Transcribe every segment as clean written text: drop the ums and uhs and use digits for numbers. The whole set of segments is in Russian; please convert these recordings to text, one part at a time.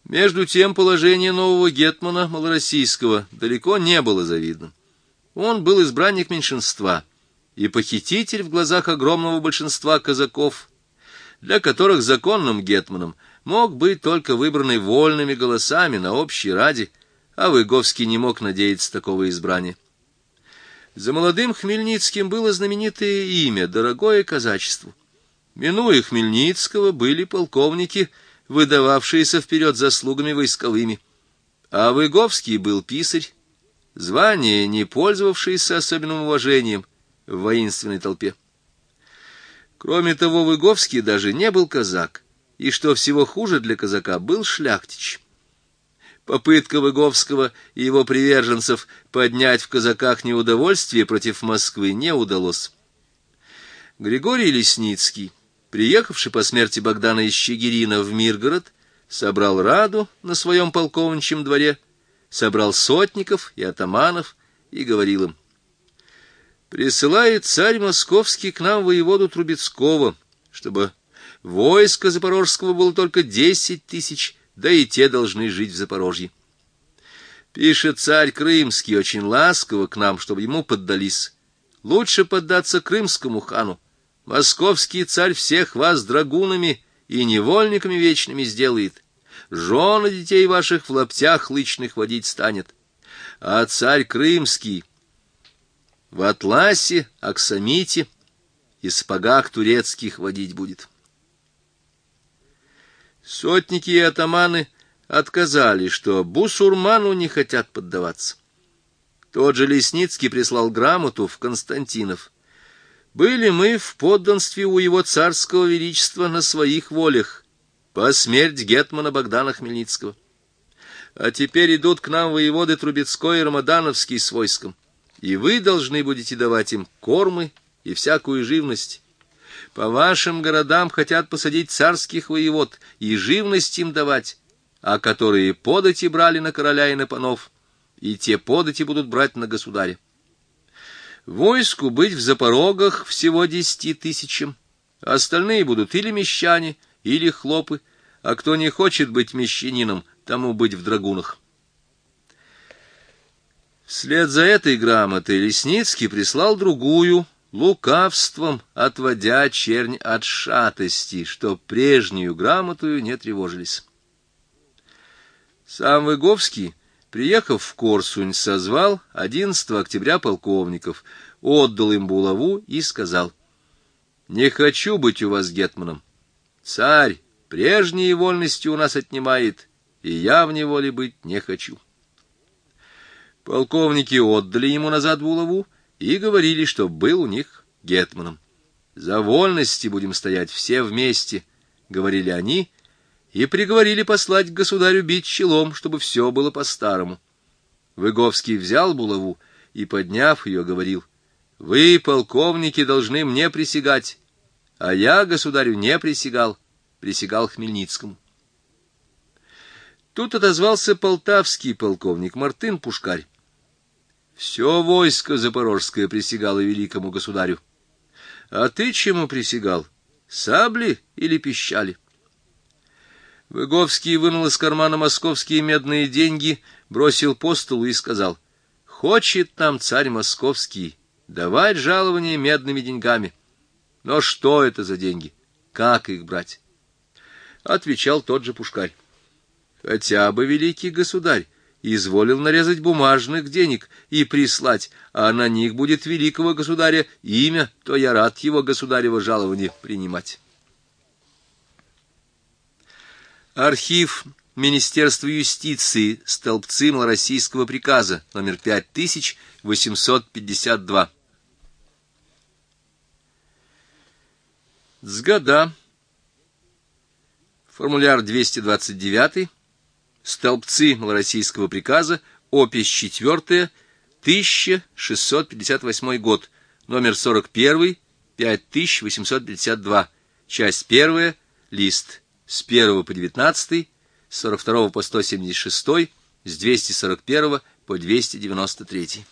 Между тем положение нового гетмана малороссийского далеко не было завидным. Он был избранник меньшинства и похититель в глазах огромного большинства казаков, для которых законным гетманом мог быть только выбранный вольными голосами на общей раде, а Выговский не мог надеяться такого избрания. За молодым Хмельницким было знаменитое имя, дорогое казачеству. Минуя Хмельницкого, были полковники, выдававшиеся вперед заслугами войсковыми, а Выговский был писарь, звание, не пользовавшееся особенным уважением в воинственной толпе. Кроме того, Выговский даже не был казак, и, что всего хуже для казака, был шляхтич. Попытка Выговского и его приверженцев поднять в казаках неудовольствие против Москвы не удалось. Григорий Лесницкий, приехавший по смерти Богдана из Чигирина в Миргород, собрал раду на своем полковничьем дворе, собрал сотников и атаманов и говорил им: «Присылает царь московский к нам воеводу Трубецкого, чтобы войско запорожского было только 10 тысяч, да и те должны жить в Запорожье. Пишет царь Крымский очень ласково к нам, чтобы ему поддались. Лучше поддаться крымскому хану. Московский царь всех вас драгунами и невольниками вечными сделает. Жены детей ваших в лаптях лычных водить станет. А царь Крымский в атласе, аксамите и сапогах турецких водить будет». Сотники и атаманы отказали, что бусурману не хотят поддаваться. Тот же Лесницкий прислал грамоту в Константинов: «Были мы в подданстве у его царского величества на своих волях, по смерть гетмана Богдана Хмельницкого. А теперь идут к нам воеводы Трубецкой и Рамадановский с войском, и вы должны будете давать им кормы и всякую живность. По вашим городам хотят посадить царских воевод и живность им давать, а которые подати брали на короля и на панов, и те подати будут брать на государя. Войску быть в Запорогах всего 10 тысячам, остальные будут или мещане, или хлопы, а кто не хочет быть мещанином, тому быть в драгунах». Вслед за этой грамотой Лесницкий прислал другую, лукавством отводя чернь от шатости, что прежнюю грамотую не тревожились. Сам Выговский, приехав в Корсунь, созвал 11 октября полковников, отдал им булаву и сказал: «Не хочу быть у вас гетманом. Царь прежние вольности у нас отнимает, и я в неволе быть не хочу». Полковники отдали ему назад булаву и говорили, что был у них гетманом. «За вольности будем стоять все вместе», — говорили они, и приговорили послать к государю бить челом, чтобы все было по-старому. Выговский взял булаву и, подняв ее, говорил: «Вы, полковники, должны мне присягать, а я государю не присягал, присягал Хмельницкому». Тут отозвался полтавский полковник Мартын Пушкарь: «Все войско запорожское присягало великому государю. А ты чему присягал? Сабли или пищали?» Выговский вынул из кармана московские медные деньги, бросил по столу и сказал: «Хочет нам царь московский давать жалование медными деньгами. Но что это за деньги? Как их брать?» Отвечал тот же Пушкарь: «Хотя бы великий государь изволил нарезать бумажных денег и прислать, а на них будет великого государя имя, то я рад его государево жалование принимать». Архив Министерства юстиции, столбцы малороссийского приказа, номер 5852. Сгода. Формуляр 229. Столбцы малороссийского приказа, опись 4, 1658 год, номер 41, 5852, часть 1, лист с 1 по 19, с 42 по 176, с 241 по 293.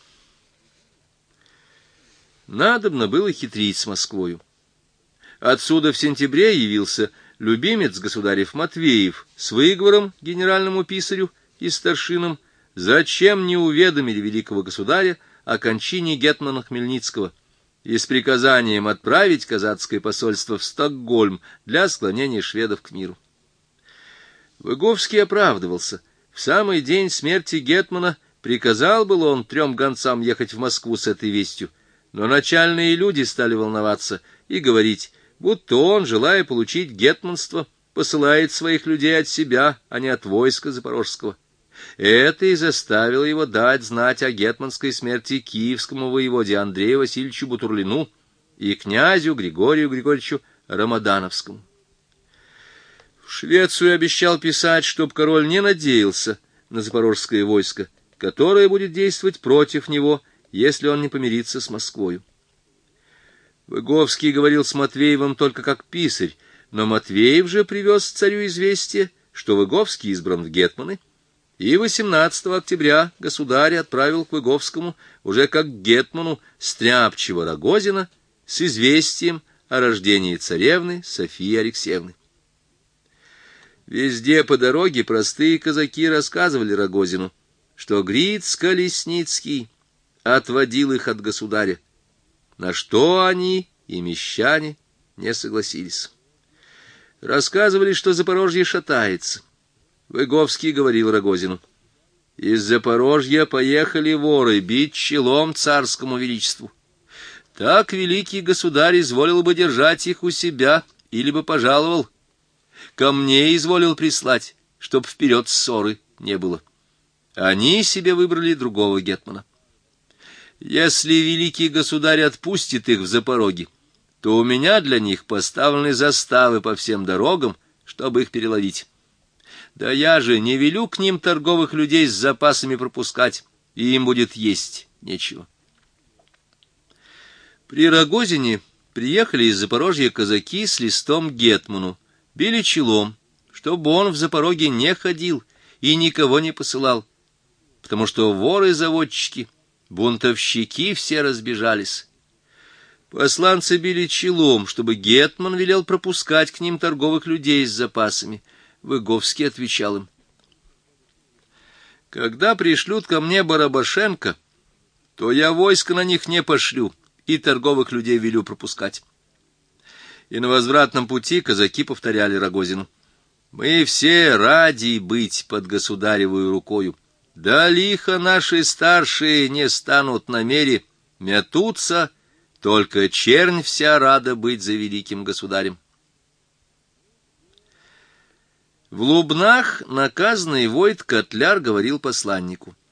Надобно было хитрить с Москвою. Отсюда в сентябре явился любимец государев Матвеев с выговором генеральному писарю и старшинам, зачем не уведомили великого государя о кончине гетмана Хмельницкого и с приказанием отправить казацкое посольство в Стокгольм для склонения шведов к миру. Выговский оправдывался. В самый день смерти гетмана приказал было он 3 гонцам ехать в Москву с этой вестью, но начальные люди стали волноваться и говорить, будто он, желая получить гетманство, посылает своих людей от себя, а не от войска запорожского. Это и заставило его дать знать о гетманской смерти киевскому воеводе Андрею Васильевичу Бутурлину и князю Григорию Григорьевичу Рамадановскому. В Швецию обещал писать, чтоб король не надеялся на запорожское войско, которое будет действовать против него, если он не помирится с Москвою. Выговский говорил с Матвеевым только как писарь, но Матвеев же привез царю известие, что Выговский избран в гетманы, и 18 октября государь отправил к Выговскому уже как гетману стряпчего Рогозина с известием о рождении царевны Софии Алексеевны. Везде по дороге простые казаки рассказывали Рогозину, что Гриц-Колесницкий отводил их от государя, на что они и мещане не согласились. Рассказывали, что Запорожье шатается. Выговский говорил Рогозину: из Запорожья поехали воры бить челом царскому величеству. Так великий государь изволил бы держать их у себя, или бы пожаловал, ко мне изволил прислать, чтоб вперед ссоры не было. Они себе выбрали другого гетмана. Если великий государь отпустит их в Запорожье, то у меня для них поставлены заставы по всем дорогам, чтобы их переловить. Да я же не велю к ним торговых людей с запасами пропускать, и им будет есть нечего. При Рогозине приехали из Запорожья казаки с листом гетману, били челом, чтобы он в Запорожье не ходил и никого не посылал, потому что воры-заводчики, бунтовщики все разбежались. Посланцы били челом, чтобы гетман велел пропускать к ним торговых людей с запасами. Выговский отвечал им: когда пришлют ко мне Барабашенко, то я войско на них не пошлю и торговых людей велю пропускать. И на возвратном пути казаки повторяли Рогозину: мы все ради быть под государевою рукою. Да лихо наши старшие не станут на мере, метутся, только чернь вся рада быть за великим государем. В Лубнах наказанный войт Котляр говорил посланнику: